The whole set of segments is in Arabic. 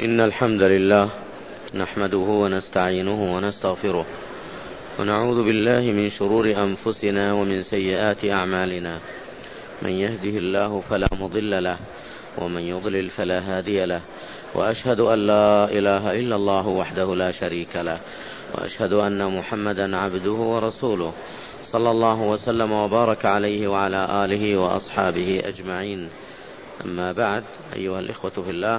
إن الحمد لله نحمده ونستعينه ونستغفره ونعوذ بالله من شرور أنفسنا ومن سيئات أعمالنا. من يهده الله فلا مضل له ومن يضلل فلا هادي له، وأشهد أن لا إله إلا الله وحده لا شريك له، وأشهد أن محمدا عبده ورسوله صلى الله وسلم وبارك عليه وعلى آله وأصحابه أجمعين. أما بعد، أيها الإخوة في الله،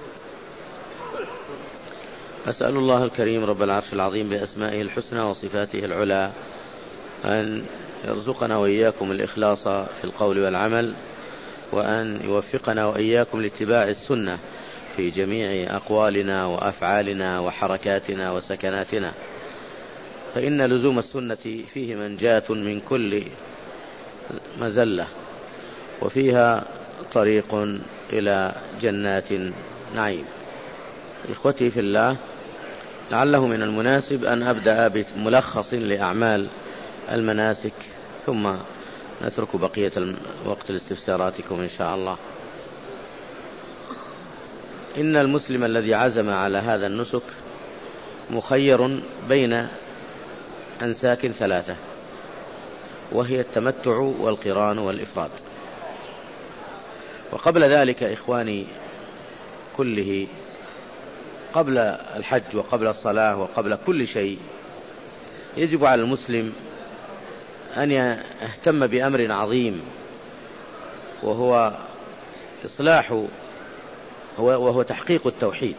أسأل الله الكريم رب العرش العظيم بأسمائه الحسنى وصفاته العلى أن يرزقنا وإياكم الإخلاص في القول والعمل، وأن يوفقنا وإياكم لاتباع السنة في جميع أقوالنا وأفعالنا وحركاتنا وسكناتنا، فإن لزوم السنة فيه منجاة من كل مزلة، وفيها طريق إلى جنات نعيم. إخوتي في الله، لعله من المناسب أن أبدأ بملخص لأعمال المناسك، ثم نترك بقية الوقت لاستفساراتكم إن شاء الله. إن المسلم الذي عزم على هذا النسك مخير بين أنساك ثلاثة، وهي التمتع والقران والإفراد. وقبل ذلك إخواني كله، قبل الحج وقبل الصلاة وقبل كل شيء، يجب على المسلم أن يهتم بأمر عظيم، وهو وهو تحقيق التوحيد.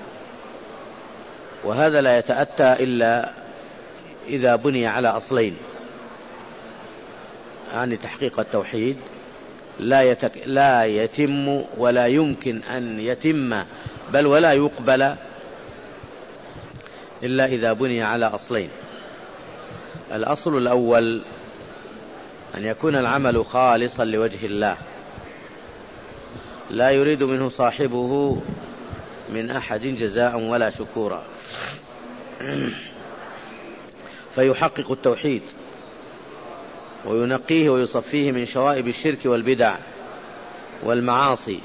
وهذا لا يتأتى إلا إذا بني على أصلين، يعني تحقيق التوحيد لا يتم ولا يمكن أن يتم بل ولا يقبل إلا إذا بني على أصلين. الأصل الأول أن يكون العمل خالصا لوجه الله، لا يريد منه صاحبه من أحد جزاء ولا شكورا، فيحقق التوحيد وينقيه ويصفيه من شوائب الشرك والبدع والمعاصي.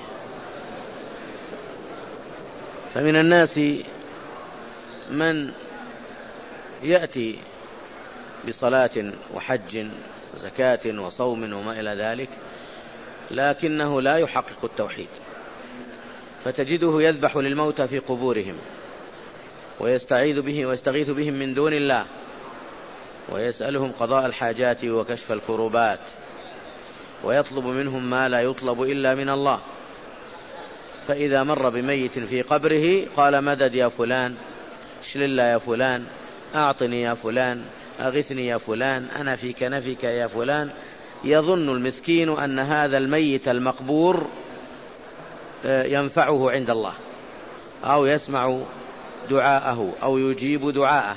فمن الناس من يأتي بصلاة وحج وزكاة وصوم وما إلى ذلك، لكنه لا يحقق التوحيد، فتجده يذبح للموتى في قبورهم ويستغيث بهم من دون الله، ويسألهم قضاء الحاجات وكشف الكروبات، ويطلب منهم ما لا يطلب إلا من الله. فإذا مر بميت في قبره قال: مدد يا فلان، اشلل يا فلان، أعطني يا فلان، أغثني يا فلان، أنا في كنفك يا فلان. يظن المسكين أن هذا الميت المقبور ينفعه عند الله، أو يسمع دعاءه أو يجيب دعاءه،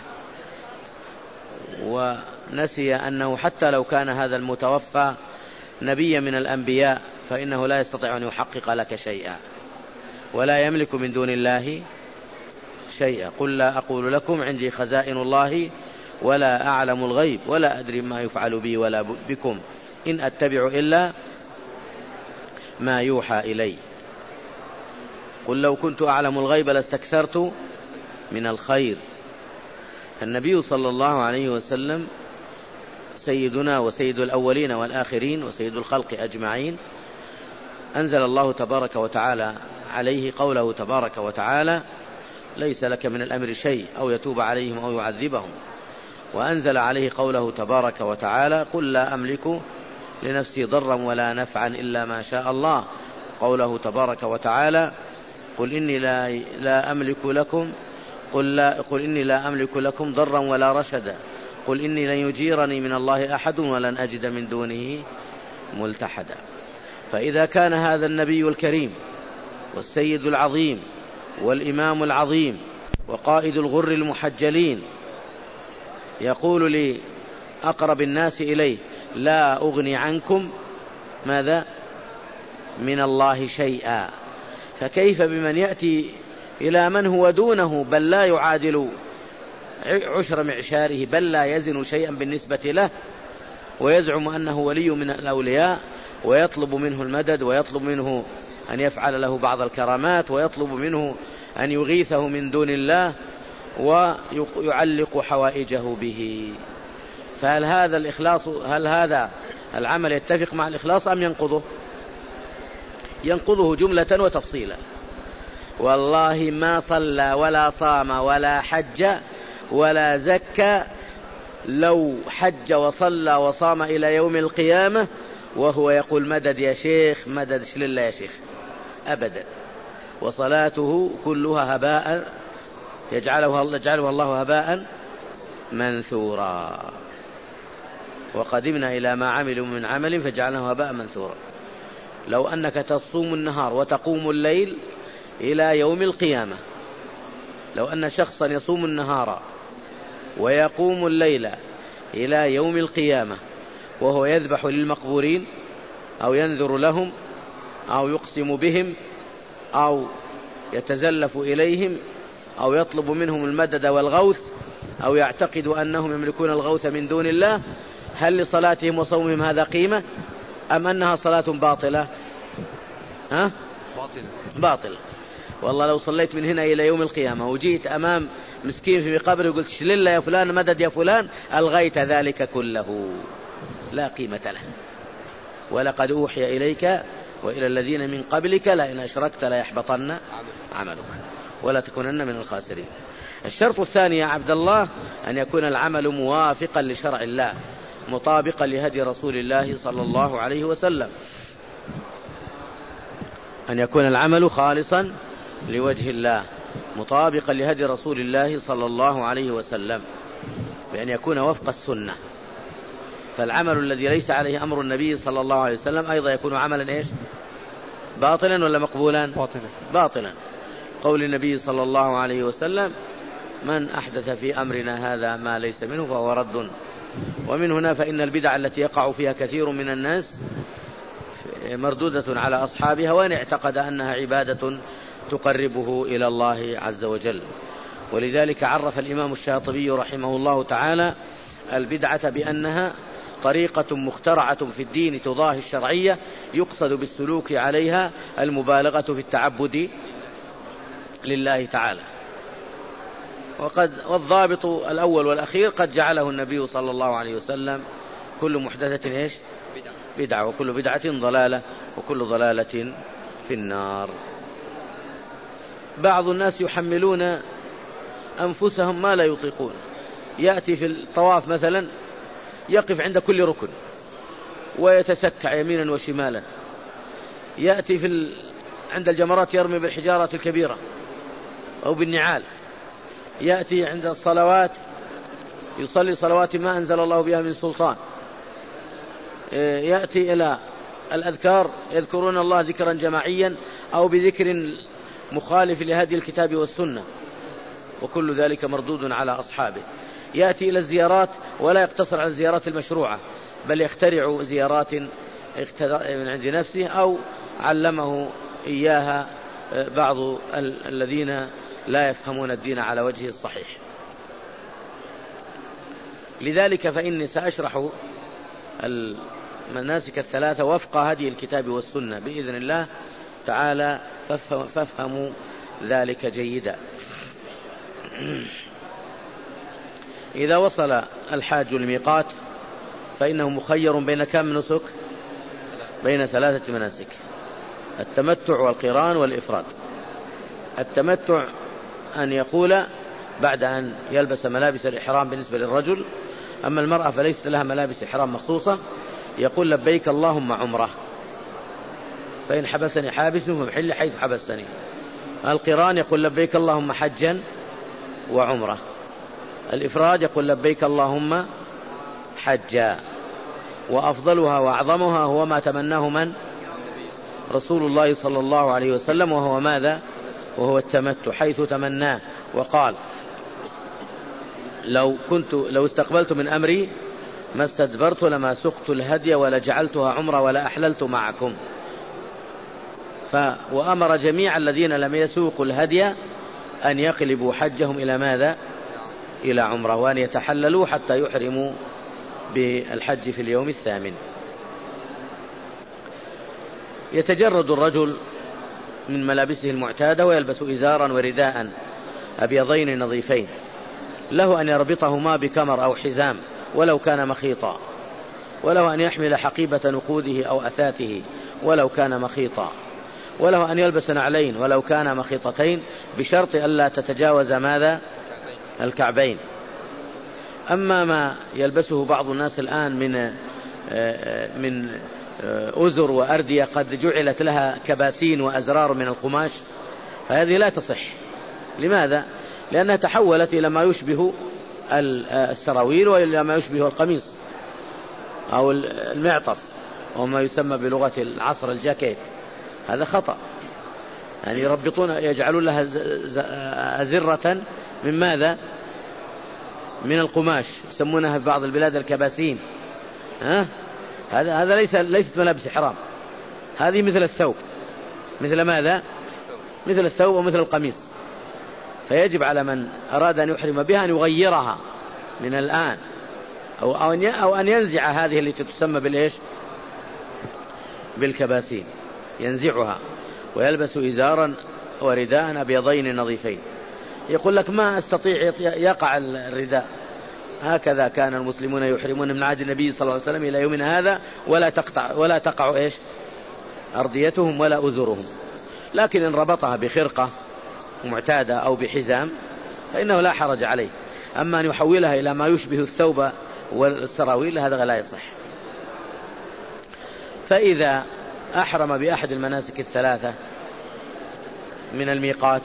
ونسي أنه حتى لو كان هذا المتوفى نبيا من الأنبياء فإنه لا يستطيع أن يحقق لك شيئا، ولا يملك من دون الله شيئا. قل لا أقول لكم عندي خزائن الله ولا أعلم الغيب ولا أدري ما يفعل بي ولا بكم إن أتبع إلا ما يوحى إلي. قل لو كنت أعلم الغيب لاستكثرت من الخير. النبي صلى الله عليه وسلم سيدنا وسيد الأولين والآخرين وسيد الخلق أجمعين، أنزل الله تبارك وتعالى عليه قوله تبارك وتعالى: ليس لك من الأمر شيء، أو يتوب عليهم أو يعذبهم. وأنزل عليه قوله تبارك وتعالى: قل لا أملك لنفسي ضرا ولا نفعا إلا ما شاء الله. قوله تبارك وتعالى: قل إني لا أملك لكم قل إني لا أملك لكم ضرا ولا رشدا، قل إني لن يجيرني من الله أحد ولن أجد من دونه ملتحدا. فإذا كان هذا النبي الكريم والسيد العظيم والإمام العظيم وقائد الغر المحجلين يقول لأقرب الناس إليه: لا أغني عنكم ماذا من الله شيئا، فكيف بمن يأتي إلى من هو دونه، بل لا يعادل عشر معشاره، بل لا يزن شيئا بالنسبة له، ويزعم أنه ولي من الأولياء، ويطلب منه المدد، ويطلب منه أن يفعل له بعض الكرامات، ويطلب منه أن يغيثه من دون الله ويعلق حوائجه به. فهل هذا الإخلاص، هل هذا العمل يتفق مع الإخلاص أم ينقضه؟ ينقضه جملة وتفصيلا. والله ما صلى ولا صام ولا حج ولا زكى لو حج وصلى وصام إلى يوم القيامة وهو يقول مدد يا شيخ، مدد شلله يا شيخ، أبدا. وصلاته كلها هباء يجعلها الله هباء منثورا. وقدمنا إلى ما عملوا من عمل فجعلناه هباء منثورا. لو أنك تصوم النهار وتقوم الليل إلى يوم القيامة، لو أن شخصا يصوم النهار ويقوم الليل إلى يوم القيامة وهو يذبح للمقبورين أو ينذر لهم أو يقسم بهم أو يتزلف إليهم أو يطلب منهم المدد والغوث أو يعتقد أنهم يملكون الغوث من دون الله، هل لصلاتهم وصومهم هذا قيمة أم أنها صلاة باطلة؟ باطلة. والله لو صليت من هنا إلى يوم القيامة وجيت أمام مسكين في قبر وقلت شلل يا فلان، مدد يا فلان، ألغيت ذلك كله، لا قيمة له. ولقد أوحي إليك وإلى الذين من قبلك لئن أشركت ليحبطن عملك ولا تكونن من الخاسرين. الشرط الثاني يا عبد الله أن يكون العمل موافقا لشرع الله مطابقا لهدي رسول الله صلى الله عليه وسلم، أن يكون العمل خالصا لوجه الله مطابقا لهدي رسول الله صلى الله عليه وسلم، بأن يكون وفق السنة. فالعمل الذي ليس عليه أمر النبي صلى الله عليه وسلم أيضا يكون عملا إيش؟ باطلا ولا مقبولا؟ باطلا. قول النبي صلى الله عليه وسلم من أحدث في أمرنا هذا ما ليس منه فهو رد. ومن هنا فإن البدع التي يقع فيها كثير من الناس مردودة على أصحابها وإن اعتقد أنها عبادة تقربه إلى الله عز وجل. ولذلك عرف الإمام الشاطبي رحمه الله تعالى البدعة بأنها طريقة مخترعة في الدين تضاهي الشرعية يقصد بالسلوك عليها المبالغة في التعبد لله تعالى. والضابط الأول والأخير قد جعله النبي صلى الله عليه وسلم: كل محدثة إيش؟ بدعة، وكل بدعة ضلالة، وكل ضلالة في النار. بعض الناس يحملون أنفسهم ما لا يطيقون. يأتي في الطواف مثلا يقف عند كل ركن ويتسكع يمينا وشمالا، يأتي عند الجمرات يرمي بالحجارة الكبيرة أو بالنعال، يأتي عند الصلوات يصلي صلوات ما أنزل الله بها من سلطان، يأتي إلى الأذكار يذكرون الله ذكرا جماعيا أو بذكر مخالف لهدي الكتاب والسنة، وكل ذلك مردود على أصحابه. يأتي إلى الزيارات ولا يقتصر على الزيارات المشروعة، بل يخترع زيارات من عند نفسه أو علمه إياها بعض الذين لا يفهمون الدين على وجهه الصحيح. لذلك فإني سأشرح المناسك الثلاثة وفق هدي الكتاب والسنة بإذن الله تعالى، فافهموا ذلك جيدا. إذا وصل الحاج الميقات فإنه مخير بين كم نسك؟ بين 3 مناسك: التمتع والقران والإفراد. التمتع أن يقول بعد أن يلبس ملابس الإحرام بالنسبة للرجل، أما المرأة فليست لها ملابس إحرام مخصوصة، يقول لبيك اللهم عمره، فإن حبسني حابس فمحل حيث حبستني. القران يقول لبيك اللهم حجا وعمره. الإفراد يقول لبيك اللهم حجا. وأفضلها وأعظمها هو ما تمناه من؟ رسول الله صلى الله عليه وسلم، وهو ماذا؟ وهو التمتع، حيث تمناه وقال: لو استقبلت من أمري ما استدبرت لما سقت الهدي ولا جعلتها عمرة ولا أحللت معكم. وأمر جميع الذين لم يسوقوا الهدي أن يقلبوا حجهم إلى ماذا؟ إلى عمرة، وأن يتحللوا حتى يحرموا بالحج في اليوم 8. يتجرد الرجل من ملابسه المعتادة، ويلبس إزارا ورداء أبيضين نظيفين، له أن يربطهما بكمر أو حزام ولو كان مخيطا، وله أن يحمل حقيبة نقوده أو أثاثه ولو كان مخيطا، وله أن يلبس نعلين ولو كان مخيطتين بشرط ألا تتجاوز ماذا؟ الكعبين. أما ما يلبسه بعض الناس الآن من أزر وأردية قد جعلت لها كباسين وأزرار من القماش، فهذه لا تصح. لماذا؟ لأنها تحولت إلى ما يشبه السراويل وإلى ما يشبه القميص أو المعطف أو ما يسمى بلغة العصر الجاكيت. هذا خطأ. يعني يجعلون لها أزرة من ماذا؟ من القماش، يسمونها في بعض البلاد الكباسين. هذا ليست ملابس إحرام، هذه مثل الثوب. مثل ماذا؟ مثل الثوب ومثل القميص. فيجب على من أراد أن يحرم بها أن يغيرها من الآن، أو أن ينزع هذه التي تسمى بالإيش؟ بالكباسين، ينزعها ويلبس إزارا ورداء أبيضين نظيفين. يقول لك ما أستطيع يقع الرداء. هكذا كان المسلمون يحرمون من عهد النبي صلى الله عليه وسلم إلى يومنا هذا، ولا تقع إيش؟ أرديتهم ولا أزرهم. لكن إن ربطها بخرقة معتادة أو بحزام فإنه لا حرج عليه. أما أن يحولها إلى ما يشبه الثوب والسراويل هذا لا يصح. فإذا أحرم بأحد المناسك الثلاثة من الميقات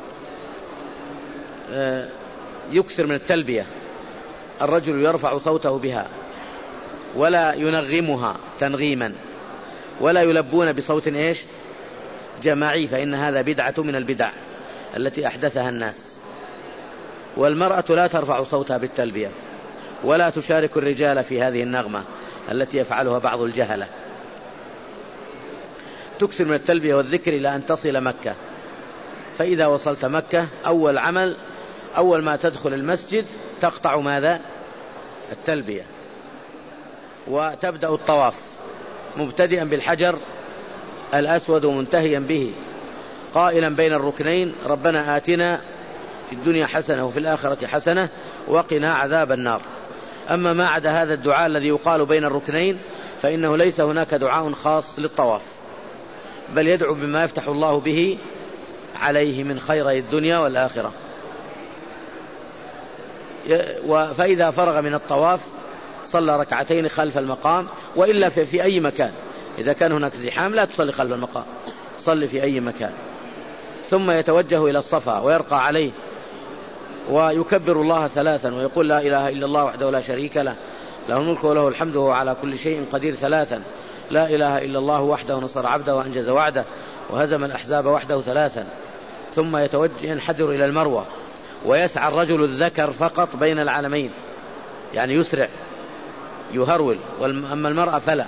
يكثر من التلبية. الرجل يرفع صوته بها ولا ينغمها تنغيما، ولا يلبون بصوت إيش؟ جماعي، فإن هذا بدعة من البدع التي أحدثها الناس. والمرأة لا ترفع صوتها بالتلبية ولا تشارك الرجال في هذه النغمة التي يفعلها بعض الجهلة. تكثر من التلبية والذكر إلى أن تصل مكة. فإذا وصلت مكة أول عمل، أول ما تدخل المسجد تقطع ماذا؟ التلبية، وتبدأ الطواف مبتدئا بالحجر الأسود ومنتهيا به، قائلا بين الركنين: ربنا آتنا في الدنيا حسنة وفي الآخرة حسنة وقنا عذاب النار. أما ما عدا هذا الدعاء الذي يقال بين الركنين فإنه ليس هناك دعاء خاص للطواف، بل يدعو بما يفتح الله به عليه من خيري الدنيا والآخرة. فإذا فرغ من الطواف صلى ركعتين خلف المقام، وإلا في أي مكان. إذا كان هناك زحام لا تصلي خلف المقام، صلي في أي مكان. ثم يتوجه إلى الصفا ويرقى عليه ويكبر الله ثلاثا ويقول: لا إله إلا الله وحده لا شريك له، له الملك وله الحمد وهو على كل شيء قدير ثلاثا، لا إله إلا الله وحده نصر عبده وأنجز وعده وهزم الأحزاب وحده ثلاثا. ثم ينحدر إلى المروة ويسعى الرجل الذكر فقط بين العالمين، يعني يسرع يهرول، أما المرأة فلا.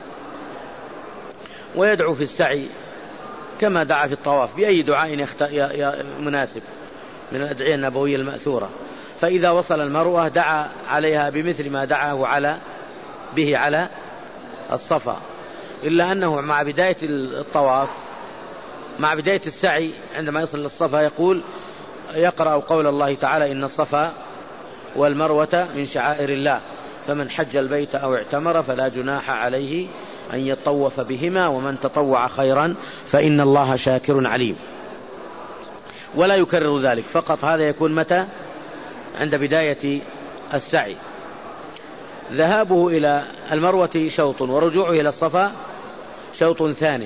ويدعو في السعي كما دعا في الطواف بأي دعاء مناسب من الأدعية النبوية المأثورة. فإذا وصل المروة دعا عليها بمثل ما دعاه به على الصفا، إلا أنه مع بداية الطواف، مع بداية السعي عندما يصل للصفا يقرأ قول الله تعالى: إن الصفا والمروة من شعائر الله، فمن حج البيت أو اعتمر فلا جناح عليه أن يطوف بهما، ومن تطوع خيرا فإن الله شاكر عليم. ولا يكرر ذلك فقط. هذا يكون متى؟ عند بداية السعي. ذهابه إلى المروة شوط، ورجوعه إلى الصفا شوط ثاني،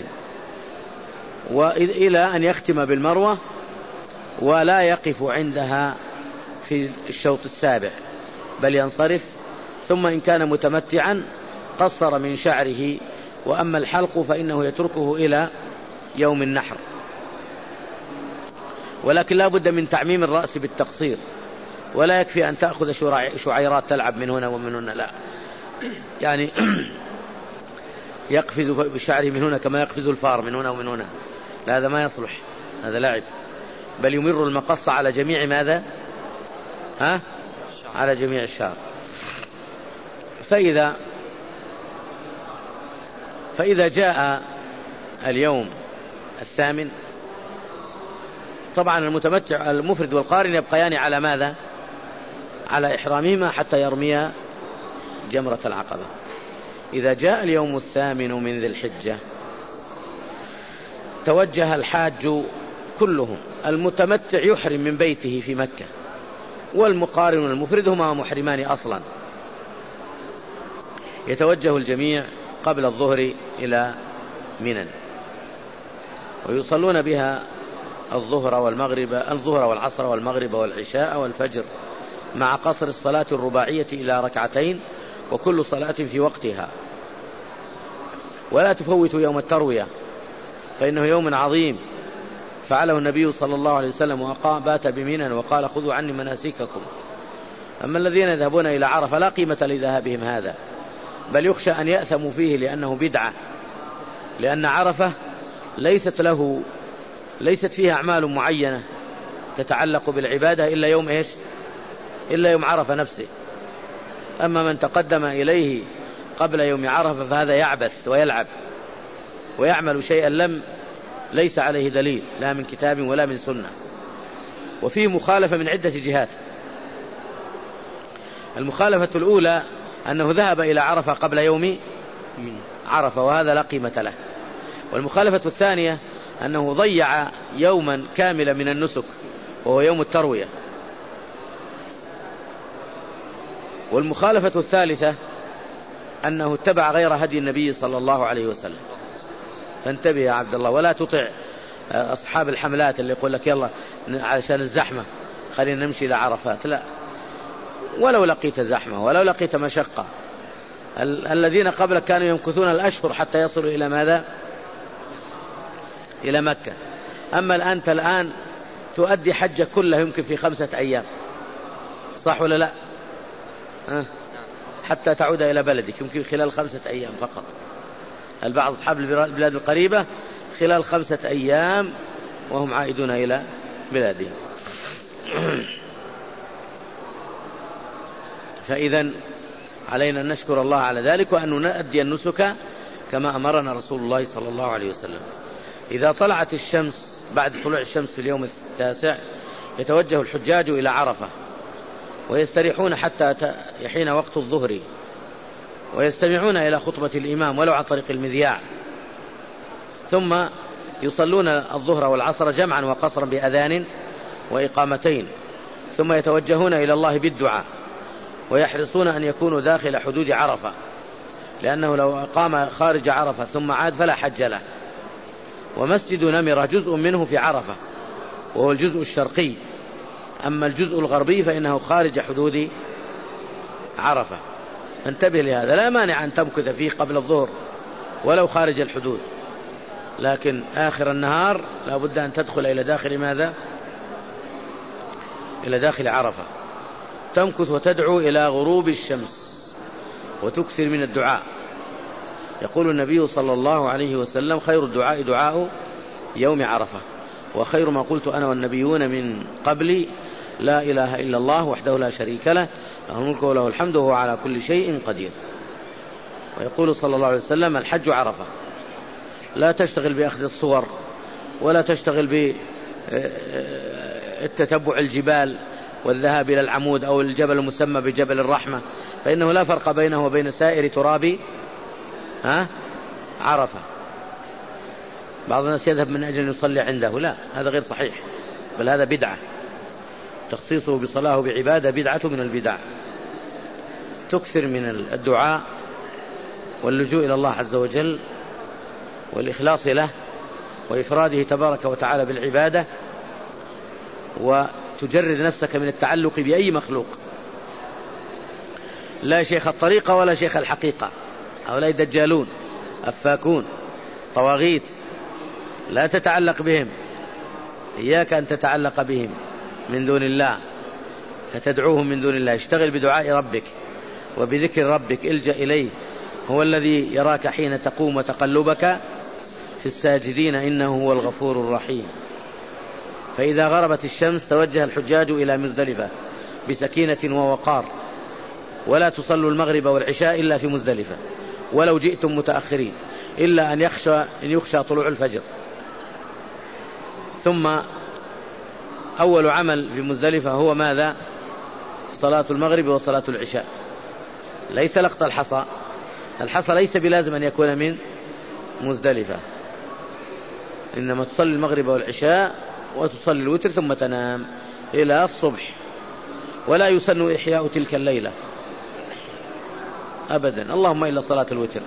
وإلى أن يختم بالمروة، ولا يقف عندها في الشوط السابع بل ينصرف. ثم إن كان متمتعا قصر من شعره، وأما الحلق فإنه يتركه إلى يوم النحر. ولكن لا بد من تعميم الرأس بالتقصير، ولا يكفي أن تأخذ شعيرات تلعب من هنا ومن هنا، لا، يعني يقفز بشعره من هنا كما يقفز الفار من هنا ومن هنا، لا، هذا ما يصلح، هذا لعب. بل يمر المقص على جميع ماذا؟ على جميع الشعر. فإذا جاء اليوم الثامن طبعا المتمتع المفرد والقارن يبقيان على ماذا؟ على إحرامهما حتى يرميا جمرة العقبة. إذا جاء اليوم 8 من ذي الحجة توجه الحاج كلهم، المتمتع يحرم من بيته في مكة، والمقارن والمفرد هما محرمان أصلا. يتوجه الجميع قبل الظهر إلى منى، ويصلون بها الظهر والعصر والمغرب والعشاء والفجر، مع قصر الصلاة الرباعية إلى 2 ركعتين، وكل صلاة في وقتها. ولا تفوت يوم التروية، فإنه يوم عظيم فعله النبي صلى الله عليه وسلم، بات بمنى وقال: خذوا عني مناسككم. أما الذين يذهبون إلى عرفة لا قيمة لذهابهم هذا، بل يخشى أن يأثموا فيه لأنه بدعة، لأن عرفة ليست فيها أعمال معينة تتعلق بالعبادة إلا يوم إيش؟ إلا يوم عرفة نفسه. أما من تقدم إليه قبل يوم عرفة فهذا يعبث ويلعب ويعمل شيئا ليس عليه دليل لا من كتاب ولا من سنة، وفيه مخالفة من عدة جهات. المخالفة الأولى أنه ذهب إلى عرفة قبل يوم عرفة، وهذا لا قيمة له. والمخالفة الثانية أنه ضيع يوما كاملا من النسك وهو يوم التروية. والمخالفة الثالثة أنه اتبع غير هدي النبي صلى الله عليه وسلم. فانتبه يا عبد الله، ولا تطع أصحاب الحملات اللي يقول لك يلا علشان الزحمة خلينا نمشي إلى عرفات. لا، ولو لقيت زحمة ولو لقيت مشقة. الذين قبلك كانوا يمكثون الأشهر حتى يصلوا إلى ماذا؟ إلى مكة. أما أنت الآن تؤدي حجة كلها يمكن في 5 أيام، صح ولا لا؟ حتى تعود إلى بلدك يمكن خلال 5 أيام فقط. البعض أصحاب البلاد القريبة خلال 5 أيام وهم عائدون إلى بلادهم. فإذا علينا أن نشكر الله على ذلك، وأن نؤدي النسك كما أمرنا رسول الله صلى الله عليه وسلم. إذا طلعت الشمس بعد طلوع الشمس في اليوم 9 يتوجه الحجاج إلى عرفة، ويستريحون حتى يحين وقت الظهر، ويستمعون إلى خطبة الإمام ولو عن طريق المذياع، ثم يصلون الظهر والعصر جمعا وقصرا بأذان وإقامتين، ثم يتوجهون إلى الله بالدعاء، ويحرصون أن يكونوا داخل حدود عرفة، لأنه لو أقام خارج عرفة ثم عاد فلا حج له. ومسجد نمرة جزء منه في عرفة وهو الجزء الشرقي، أما الجزء الغربي فإنه خارج حدود عرفة. انتبه لهذا، لا مانع أن تمكث فيه قبل الظهر ولو خارج الحدود، لكن آخر النهار لا بد أن تدخل إلى داخل ماذا؟ إلى داخل عرفة، تمكث وتدعو إلى غروب الشمس وتكثر من الدعاء. يقول النبي صلى الله عليه وسلم: خير الدعاء دعاء يوم عرفة، وخير ما قلت أنا والنبيون من قبلي لا إله إلا الله وحده لا شريك له، له الملك وله الحمد وهو على كل شيء قدير. ويقول صلى الله عليه وسلم: الحج عرفة. لا تشتغل بأخذ الصور، ولا تشتغل بالتتبع الجبال والذهاب إلى العمود أو الجبل المسمى بجبل الرحمة، فإنه لا فرق بينه وبين سائر تراب عرفة. بعض الناس يذهب من أجل أن يصلي عنده، لا، هذا غير صحيح، بل هذا بدعة. تخصيصه بصلاة بعبادة بدعة من البدع. تكثر من الدعاء واللجوء إلى الله عز وجل والإخلاص له وإفراده تبارك وتعالى بالعبادة، وتجرد نفسك من التعلق بأي مخلوق، لا شيخ الطريقة ولا شيخ الحقيقة، هؤلاء دجالون أفاكون طواغيت، لا تتعلق بهم، إياك أن تتعلق بهم من دون الله فتدعوهم من دون الله. اشتغل بدعاء ربك وبذكر ربك، الجأ إليه، هو الذي يراك حين تقوم وتقلبك في الساجدين إنه هو الغفور الرحيم. فإذا غربت الشمس توجه الحجاج إلى مزدلفة بسكينة ووقار، ولا تصلوا المغرب والعشاء إلا في مزدلفة ولو جئتم متأخرين، إلا أن يخشى طلوع الفجر. ثم أول عمل في مزدلفة هو ماذا؟ صلاة المغرب وصلاة العشاء، ليس لقط الحصى. الحصى ليس بلازم أن يكون من مزدلفة، إنما تصلي المغرب والعشاء وتصلي الوتر ثم تنام إلى الصبح، ولا يسن إحياء تلك الليلة أبدا، اللهم إلا صلاة الوتر.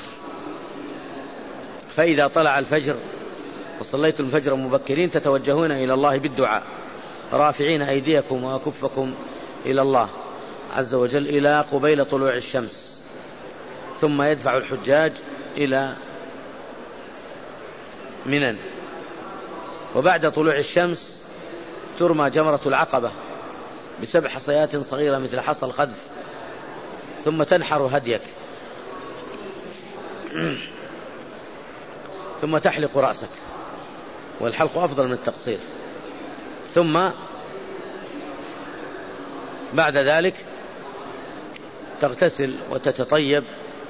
فإذا طلع الفجر وصليتم الفجر مبكرين تتوجهون إلى الله بالدعاء رافعين أيديكم وأكفكم إلى الله عز وجل إلى قبيل طلوع الشمس، ثم يدفع الحجاج إلى منى، وبعد طلوع الشمس ترمى جمرة العقبة ب7 حصيات صغيرة مثل حصى الخذف، ثم تنحر هديك، ثم تحلق رأسك، والحلق أفضل من التقصير، ثم بعد ذلك تغتسل وتتطيب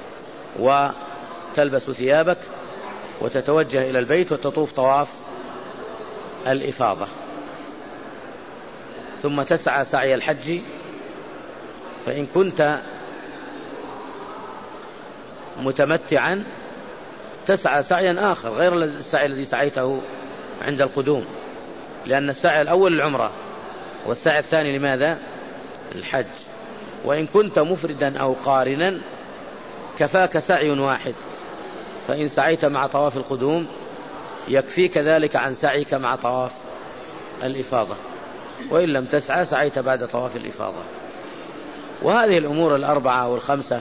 وتلبس ثيابك وتتوجه إلى البيت وتطوف طواف الإفاضة، ثم تسعى سعي الحج. فإن كنت متمتعا تسعى سعيا آخر غير السعي الذي سعيته عند القدوم، لأن السعي الأول العمرة والسعي الثاني لماذا؟ الحج. وإن كنت مفردا أو قارنا كفاك سعي واحد، فإن سعيت مع طواف القدوم يكفيك ذلك عن سعيك مع طواف الإفاضة، وإن لم تسعى سعيت بعد طواف الإفاضة. وهذه الأمور الأربعة والخمسة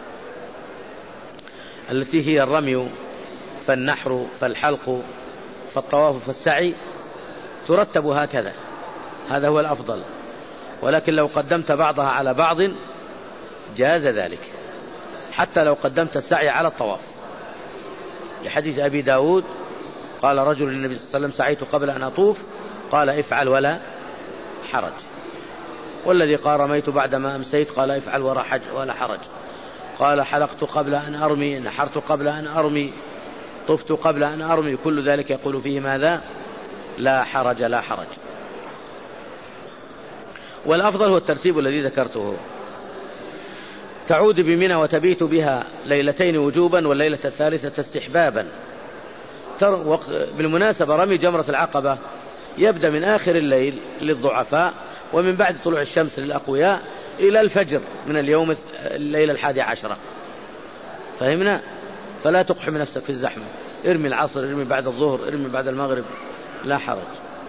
التي هي الرمي فالنحر فالحلق فالطواف فالسعي ترتب هكذا، هذا هو الأفضل. ولكن لو قدمت بعضها على بعض جاز ذلك، حتى لو قدمت السعي على الطواف، لحديث أبي داود قال رجل للنبي صلى الله عليه وسلم سعيت قبل أن أطوف، قال افعل ولا حرج. والذي قال رميت بعدما أمسيت، قال افعل ولا حرج. قال حلقت قبل أن أرمي، نحرت قبل أن أرمي، طفت قبل أن أرمي، كل ذلك يقول فيه ماذا؟ لا حرج لا حرج. والأفضل هو الترتيب الذي ذكرته، تعود بمنى وتبيت بها ليلتين وجوبا والليلة الثالثة استحبابا. بالمناسبة رمي جمرة العقبة يبدأ من آخر الليل للضعفاء، ومن بعد طلوع الشمس للأقوياء إلى الفجر من اليوم الليلة 11. فهمنا؟ فلا تقحم نفسك في الزحمة، ارمي العصر، ارمي بعد الظهر، ارمي بعد المغرب، لا حرج.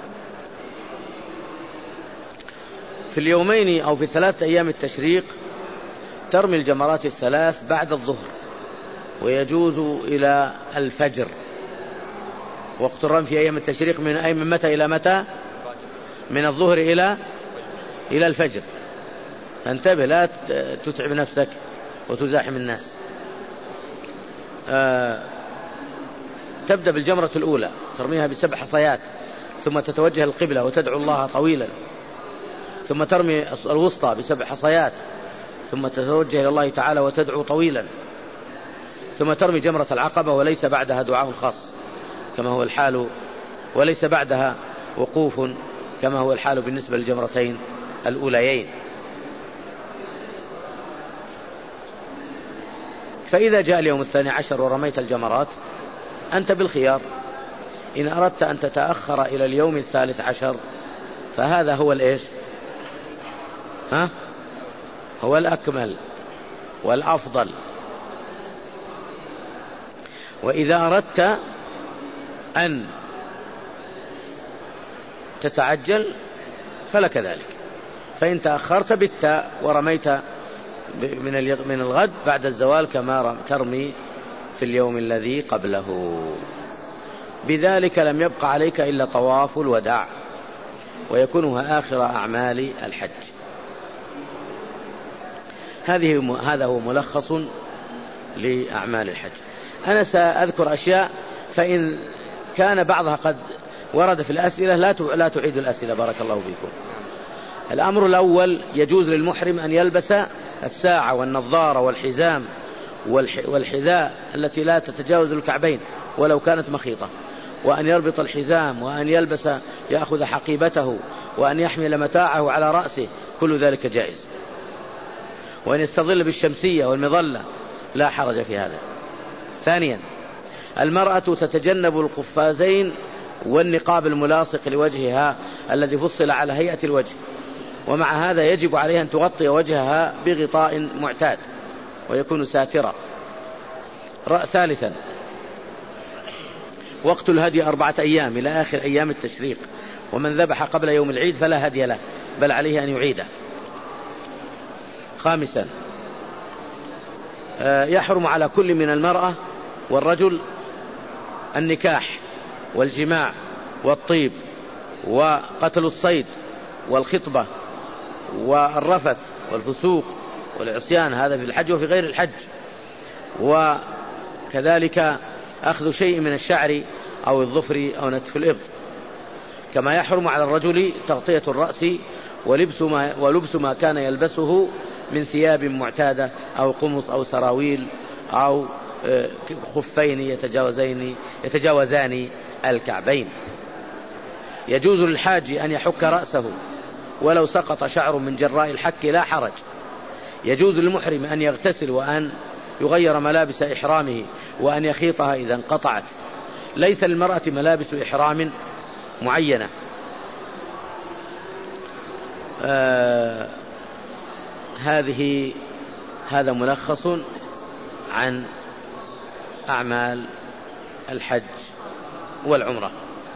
في اليومين أو في 3 أيام التشريق ترمي الجمرات الثلاث بعد الظهر، ويجوز إلى الفجر. وقت الرمي في أيام التشريق من متى إلى متى؟ من الظهر إلى الفجر. فانتبه لا تتعب نفسك وتزاحم الناس. تبدأ بالجمرة الأولى ترميها ب7 حصيات، ثم تتوجه القبلة وتدعو الله طويلا، ثم ترمي الوسطى ب7 حصيات، ثم تتوجه إلى الله تعالى وتدعو طويلا، ثم ترمي جمرة العقبة وليس بعدها دعاء خاص كما هو الحال، وليس بعدها وقوف كما هو الحال بالنسبة للجمرتين الأوليين. فإذا جاء اليوم 12 ورميت الجمرات أنت بالخيار، إن أردت أن تتأخر إلى اليوم 13 فهذا هو الإيش؟ هو الأكمل والأفضل. وإذا أردت أن تتعجل فلك ذلك، فإن تأخرت بالتاء ورميت من الغد بعد الزوال كما ترمي في اليوم الذي قبله. بذلك لم يبق عليك إلا طواف الوداع، ويكونها آخر أعمال الحج. هذا هو ملخص لأعمال الحج. أنا سأذكر أشياء، فإن كان بعضها قد ورد في الأسئلة لا تعيد الأسئلة بارك الله فيكم. الأمر الأول، يجوز للمحرم أن يلبس الساعة والنظارة والحزام والحذاء التي لا تتجاوز الكعبين ولو كانت مخيطة، وأن يربط الحزام، وأن يأخذ حقيبته وأن يحمل متاعه على رأسه كل ذلك جائز، وأن يستظل بالشمسية والمظلة لا حرج في هذا. ثانيا، المرأة تتجنب القفازين والنقاب الملاصق لوجهها الذي فصل على هيئة الوجه، ومع هذا يجب عليها أن تغطي وجهها بغطاء معتاد ويكون ساترا. ثالثا، وقت الهدي 4 أيام إلى آخر أيام التشريق، ومن ذبح قبل يوم العيد فلا هدي له بل عليه أن يعيده. خامسا، يحرم على كل من المرأة والرجل النكاح والجماع والطيب وقتل الصيد والخطبة والرفث والفسوق والعصيان، هذا في الحج وفي غير الحج، وكذلك أخذ شيء من الشعر أو الظفر أو نتف الإبط. كما يحرم على الرجل تغطية الرأس ولبس ما كان يلبسه من ثياب معتادة أو قمص أو سراويل أو خفين يتجاوزان الكعبين. يجوز للحاج أن يحك رأسه ولو سقط شعر من جراء الحك لا حرج. يجوز للمحرم أن يغتسل وأن يغير ملابس إحرامه وأن يخيطها إذا انقطعت. ليس للمرأة ملابس إحرام معينة. هذا ملخص عن أعمال الحج والعمرة.